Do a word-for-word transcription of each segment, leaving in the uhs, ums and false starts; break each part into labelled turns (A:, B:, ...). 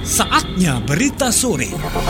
A: Saatnya berita sore.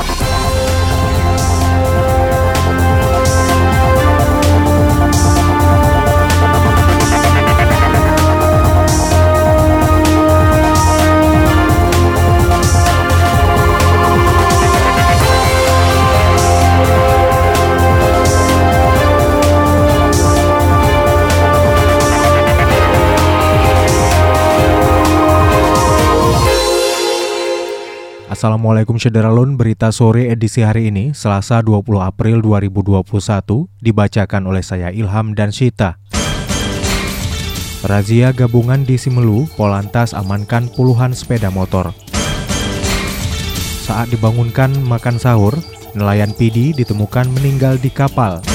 B: Assalamualaikum Syederalun, berita sore edisi hari ini, Selasa dua puluh April dua ribu dua puluh satu, dibacakan oleh saya Ilham dan Syita. Razia gabungan di Simelu, Polantas amankan puluhan sepeda motor. Saat dibangunkan makan sahur, nelayan Pidi ditemukan meninggal di kapal.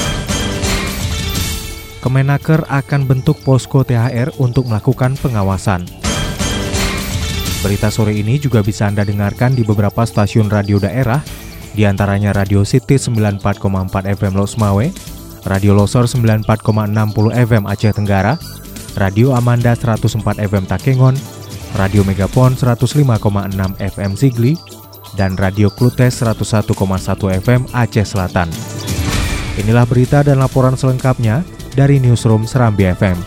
B: Kemenaker akan bentuk posko T H R untuk melakukan pengawasan. Berita sore ini juga bisa Anda dengarkan di beberapa stasiun radio daerah, di antaranya Radio City sembilan puluh empat koma empat F M Losmawe, Radio Losor sembilan puluh empat koma enam puluh F M Aceh Tenggara, Radio Amanda seratus empat F M Takengon, Radio Megapon seratus lima koma enam F M Sigli, dan Radio Klutes seratus satu koma satu F M Aceh Selatan. Inilah berita dan laporan selengkapnya dari Newsroom Serambi F M.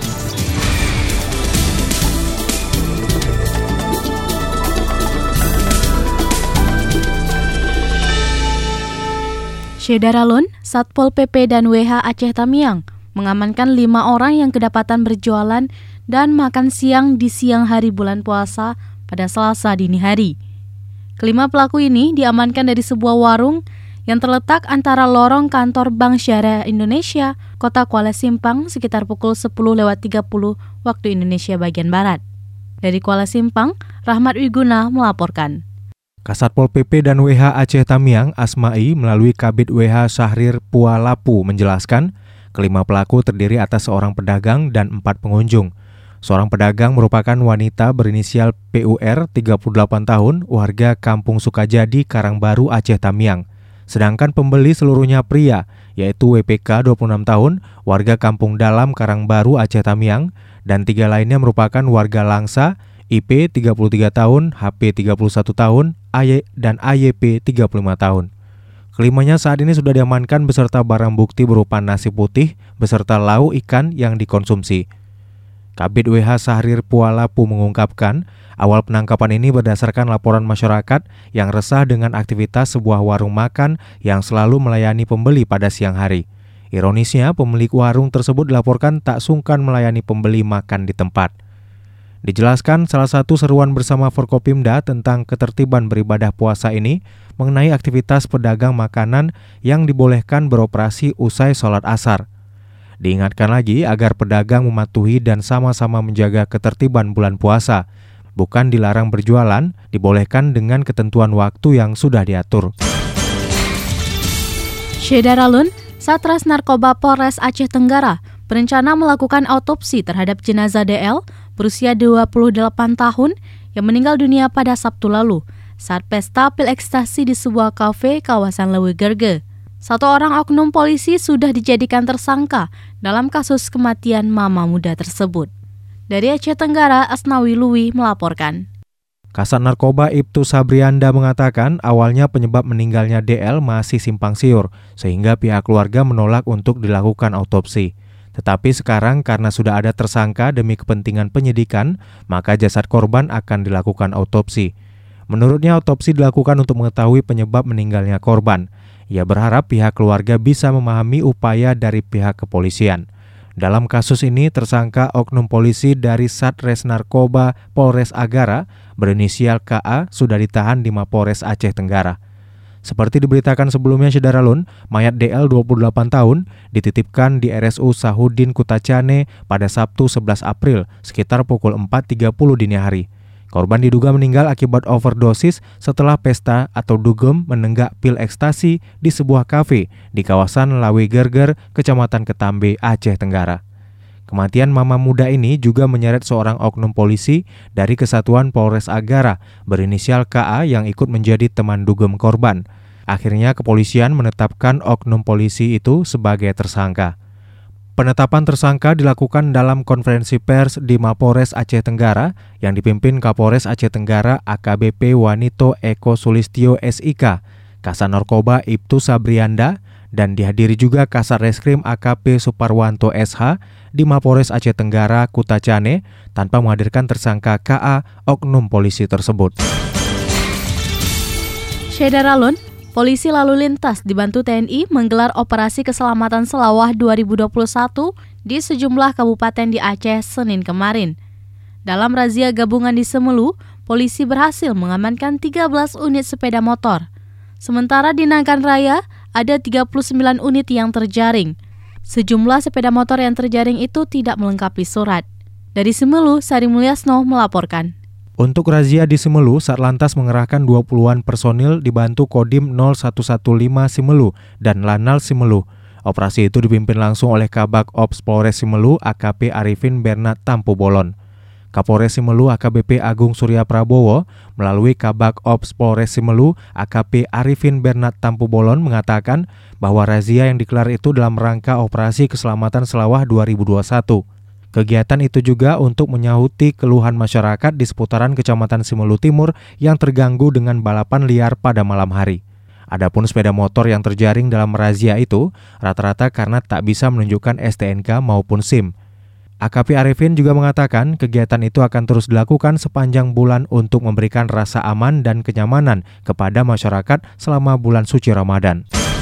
C: Syederalun, Satpol P P dan W H Aceh Tamiang mengamankan lima orang yang kedapatan berjualan dan makan siang di siang hari bulan puasa pada Selasa dini hari. Kelima pelaku ini diamankan dari sebuah warung yang terletak antara lorong kantor Bank Syariah Indonesia, Kota Kuala Simpang sekitar pukul sepuluh lewat tiga puluh waktu Indonesia bagian Barat. Dari Kuala Simpang, Rahmat Wiguna melaporkan.
B: Kasatpol P P dan W H Aceh Tamiang Asma'i melalui Kabid W H Syahrir Pualapu menjelaskan, kelima pelaku terdiri atas seorang pedagang dan empat pengunjung. Seorang pedagang merupakan wanita berinisial P U R tiga puluh delapan tahun, warga Kampung Sukajadi, Karangbaru, Aceh Tamiang. Sedangkan pembeli seluruhnya pria, yaitu W P K dua puluh enam tahun, warga Kampung Dalam, Karangbaru, Aceh Tamiang, dan tiga lainnya merupakan warga Langsa, I P tiga puluh tiga tahun, H P tiga puluh satu tahun, A Y dan A Y P tiga puluh lima tahun. Kelimanya saat ini sudah diamankan beserta barang bukti berupa nasi putih beserta lauk ikan yang dikonsumsi. Kabid W H Syahrir Pualapu mengungkapkan, awal penangkapan ini berdasarkan laporan masyarakat yang resah dengan aktivitas sebuah warung makan yang selalu melayani pembeli pada siang hari. Ironisnya, pemilik warung tersebut dilaporkan tak sungkan melayani pembeli makan di tempat. Dijelaskan salah satu seruan bersama Forkopimda tentang ketertiban beribadah puasa ini mengenai aktivitas pedagang makanan yang dibolehkan beroperasi usai sholat asar. Diingatkan lagi agar pedagang mematuhi dan sama-sama menjaga ketertiban bulan puasa, bukan dilarang berjualan, dibolehkan dengan ketentuan waktu yang sudah diatur.
C: Syederalun, Satres Narkoba Polres Aceh Tenggara berencana melakukan autopsi terhadap jenazah D L berusia dua puluh delapan tahun yang meninggal dunia pada Sabtu lalu saat pesta pil ekstasi di sebuah kafe kawasan Lewi Gerge. Satu orang oknum polisi sudah dijadikan tersangka dalam kasus kematian mama muda tersebut. Dari Aceh Tenggara, Asnawi Lui melaporkan.
B: Kasat Narkoba Ibtu Sabrianda mengatakan awalnya penyebab meninggalnya D L masih simpang siur, sehingga pihak keluarga menolak untuk dilakukan autopsi. Tetapi sekarang karena sudah ada tersangka demi kepentingan penyidikan, maka jasad korban akan dilakukan autopsi. Menurutnya autopsi dilakukan untuk mengetahui penyebab meninggalnya korban. Ia berharap pihak keluarga bisa memahami upaya dari pihak kepolisian. Dalam kasus ini, tersangka oknum polisi dari Satres Narkoba Polres Agara berinisial K A sudah ditahan di Mapores Aceh Tenggara. Seperti diberitakan sebelumnya Syederalun, mayat D L dua puluh delapan tahun dititipkan di R S U Sahudin Kutacane pada Sabtu sebelas April sekitar pukul empat tiga puluh dini hari. Korban diduga meninggal akibat overdosis setelah pesta atau dugem menenggak pil ekstasi di sebuah kafe di kawasan Lawe Gerger, Kecamatan Ketambe, Aceh Tenggara. Kematian mama muda ini juga menyeret seorang oknum polisi dari Kesatuan Polres Agara berinisial K A yang ikut menjadi teman dugem korban. Akhirnya kepolisian menetapkan oknum polisi itu sebagai tersangka. Penetapan tersangka dilakukan dalam konferensi pers di Mapores Aceh Tenggara yang dipimpin Kapolres Aceh Tenggara A K B P Wanito Eko Sulistyo S I K, Kasat Narkoba Ibtu Sabrianda, dan dihadiri juga Kasat Reskrim A K P Suparwanto S H di Mapores Aceh Tenggara Kutacane tanpa menghadirkan tersangka K A, oknum polisi tersebut.
C: Syederalun, Polisi Lalu Lintas dibantu T N I menggelar Operasi Keselamatan Selawah dua ribu dua puluh satu di sejumlah kabupaten di Aceh Senin kemarin. Dalam razia gabungan di Semelu, polisi berhasil mengamankan tiga belas unit sepeda motor. Sementara di Nagan Raya, ada tiga puluh sembilan unit yang terjaring. Sejumlah sepeda motor yang terjaring itu tidak melengkapi surat. Dari Semelu, Sari Mulyasno melaporkan.
B: Untuk razia di Semelu, Satlantas mengerahkan dua puluhan personil dibantu Kodim nol satu satu lima Semelu dan Lanal Semelu. Operasi itu dipimpin langsung oleh Kabak Ops Polres Semelu A K P Arifin Bernat Tampu Bolon. Kapolres Semelu A K B P Agung Surya Prabowo melalui Kabak Ops Polres Semelu A K P Arifin Bernat Tampu Bolon mengatakan bahwa razia yang digelar itu dalam rangka Operasi Keselamatan Selawah dua ribu dua puluh satu. Kegiatan itu juga untuk menyahuti keluhan masyarakat di seputaran Kecamatan Semelu Timur yang terganggu dengan balapan liar pada malam hari. Adapun sepeda motor yang terjaring dalam razia itu rata-rata karena tak bisa menunjukkan S T N K maupun SIM. A K P Arifin juga mengatakan kegiatan itu akan terus dilakukan sepanjang bulan untuk memberikan rasa aman dan kenyamanan kepada masyarakat selama bulan suci Ramadan.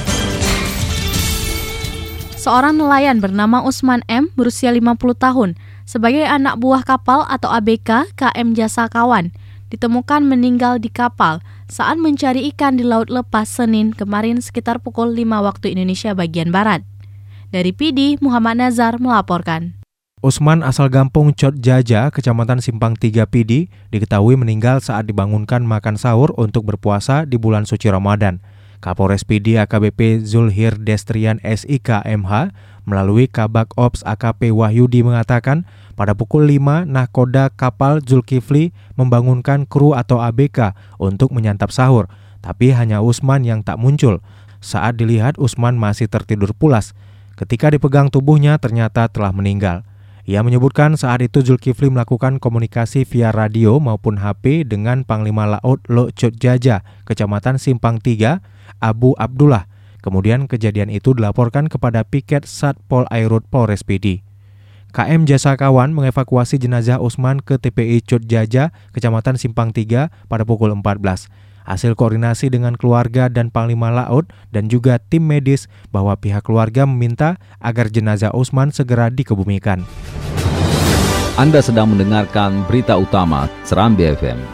C: Seorang nelayan bernama Usman M berusia lima puluh tahun sebagai anak buah kapal atau A B K K M Jasa Kawan ditemukan meninggal di kapal saat mencari ikan di Laut Lepas Senin kemarin sekitar pukul lima waktu Indonesia bagian Barat. Dari P D, Muhammad Nazar melaporkan.
B: Usman asal Gampung Cot Jaja, Kecamatan Simpang tiga P D, diketahui meninggal saat dibangunkan makan sahur untuk berpuasa di bulan suci Ramadan. Kapolres P D A K B P Zulhir Destrian S I K M H melalui Kabak Ops A K P Wahyudi mengatakan pada pukul lima nahkoda kapal Zulkifli membangunkan kru atau A B K untuk menyantap sahur, tapi hanya Usman yang tak muncul. Saat dilihat Usman masih tertidur pulas. Ketika dipegang tubuhnya ternyata telah meninggal. Ia menyebutkan saat itu Zulkifli melakukan komunikasi via radio maupun H P dengan Panglima Laut Lok Cot Jaja, Kecamatan Simpang tiga, Abu Abdullah. Kemudian kejadian itu dilaporkan kepada Piket Satpol Airut Polres P D. K M Jasa Kawan mengevakuasi jenazah Usman ke T P I Cot Jaja, Kecamatan Simpang tiga pada pukul empat belas. Hasil koordinasi dengan keluarga dan Panglima Laut dan juga tim medis bahwa pihak keluarga meminta agar jenazah Usman segera dikebumikan.
D: Anda sedang mendengarkan berita utama Serambi F M.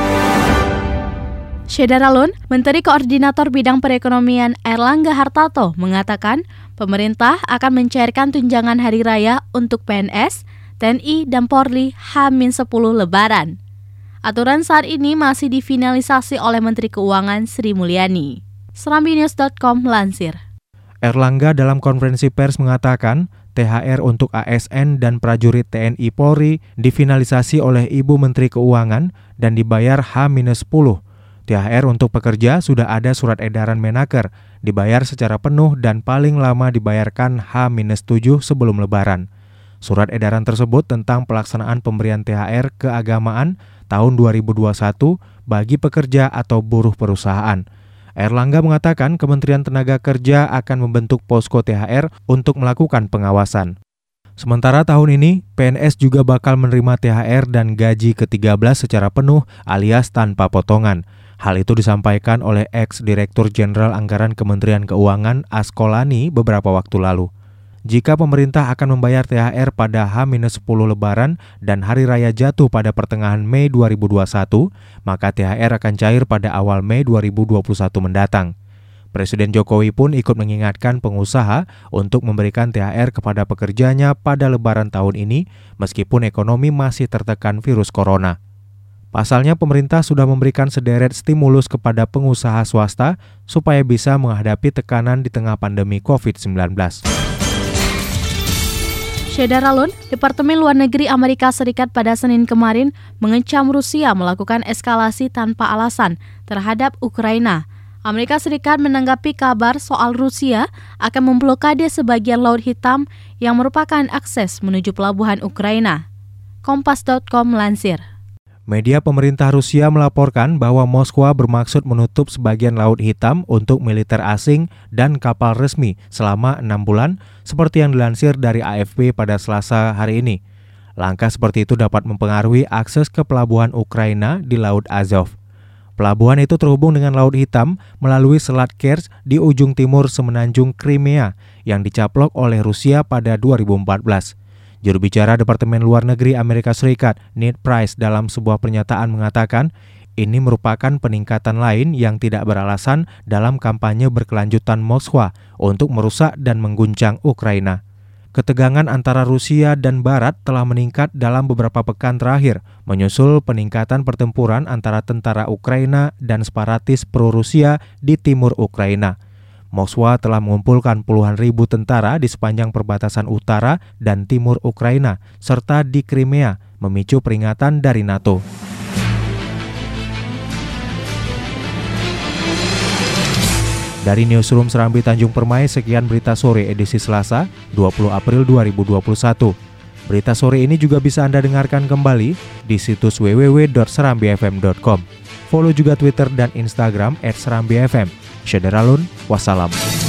C: Syederalun, Menteri Koordinator Bidang Perekonomian Airlangga Hartarto mengatakan pemerintah akan mencairkan tunjangan hari raya untuk P N S, T N I, dan Polri H minus sepuluh Lebaran. Aturan saat ini masih difinalisasi oleh Menteri Keuangan Sri Mulyani. Serambi News dot com melansir.
B: Airlangga dalam konferensi pers mengatakan T H R untuk A S N dan prajurit T N I Polri difinalisasi oleh Ibu Menteri Keuangan dan dibayar H minus sepuluh. T H R untuk pekerja sudah ada surat edaran Menaker, dibayar secara penuh dan paling lama dibayarkan H minus tujuh sebelum Lebaran. Surat edaran tersebut tentang pelaksanaan pemberian T H R keagamaan tahun dua ribu dua puluh satu bagi pekerja atau buruh perusahaan. Airlangga mengatakan Kementerian Tenaga Kerja akan membentuk posko T H R untuk melakukan pengawasan. Sementara tahun ini, P N S juga bakal menerima T H R dan gaji ke tiga belas secara penuh alias tanpa potongan. Hal itu disampaikan oleh ex-Direktur Jenderal Anggaran Kementerian Keuangan Askolani beberapa waktu lalu. Jika pemerintah akan membayar T H R pada H minus sepuluh Lebaran dan Hari Raya jatuh pada pertengahan Mei dua ribu dua puluh satu, maka T H R akan cair pada awal Mei dua ribu dua puluh satu mendatang. Presiden Jokowi pun ikut mengingatkan pengusaha untuk memberikan T H R kepada pekerjanya pada Lebaran tahun ini meskipun ekonomi masih tertekan virus corona. Pasalnya pemerintah sudah memberikan sederet stimulus kepada pengusaha swasta supaya bisa menghadapi tekanan di tengah pandemi covid sembilan belas.
C: Syederalun, Departemen Luar Negeri Amerika Serikat pada Senin kemarin mengecam Rusia melakukan eskalasi tanpa alasan terhadap Ukraina. Amerika Serikat menanggapi kabar soal Rusia akan memblokade sebagian Laut Hitam yang merupakan akses menuju pelabuhan Ukraina. Kompas titik com melansir.
B: Media pemerintah Rusia melaporkan bahwa Moskwa bermaksud menutup sebagian Laut Hitam untuk militer asing dan kapal resmi selama enam bulan, seperti yang dilansir dari A F P pada Selasa hari ini. Langkah seperti itu dapat mempengaruhi akses ke pelabuhan Ukraina di Laut Azov. Pelabuhan itu terhubung dengan Laut Hitam melalui Selat Kerch di ujung timur semenanjung Crimea yang dicaplok oleh Rusia pada dua ribu empat belas. Juru bicara Departemen Luar Negeri Amerika Serikat, Ned Price, dalam sebuah pernyataan mengatakan, ini merupakan peningkatan lain yang tidak beralasan dalam kampanye berkelanjutan Moskwa untuk merusak dan mengguncang Ukraina. Ketegangan antara Rusia dan Barat telah meningkat dalam beberapa pekan terakhir, menyusul peningkatan pertempuran antara tentara Ukraina dan separatis pro-Rusia di timur Ukraina. Moskwa telah mengumpulkan puluhan ribu tentara di sepanjang perbatasan utara dan timur Ukraina, serta di Crimea, memicu peringatan dari NATO. Dari Newsroom Serambi Tanjung Permai, sekian berita sore edisi Selasa, dua puluh April dua ribu dua puluh satu. Berita sore ini juga bisa Anda dengarkan kembali di situs w w w titik serambi f m titik com. Follow juga Twitter dan Instagram et serambi f m. Syederalun, wassalam.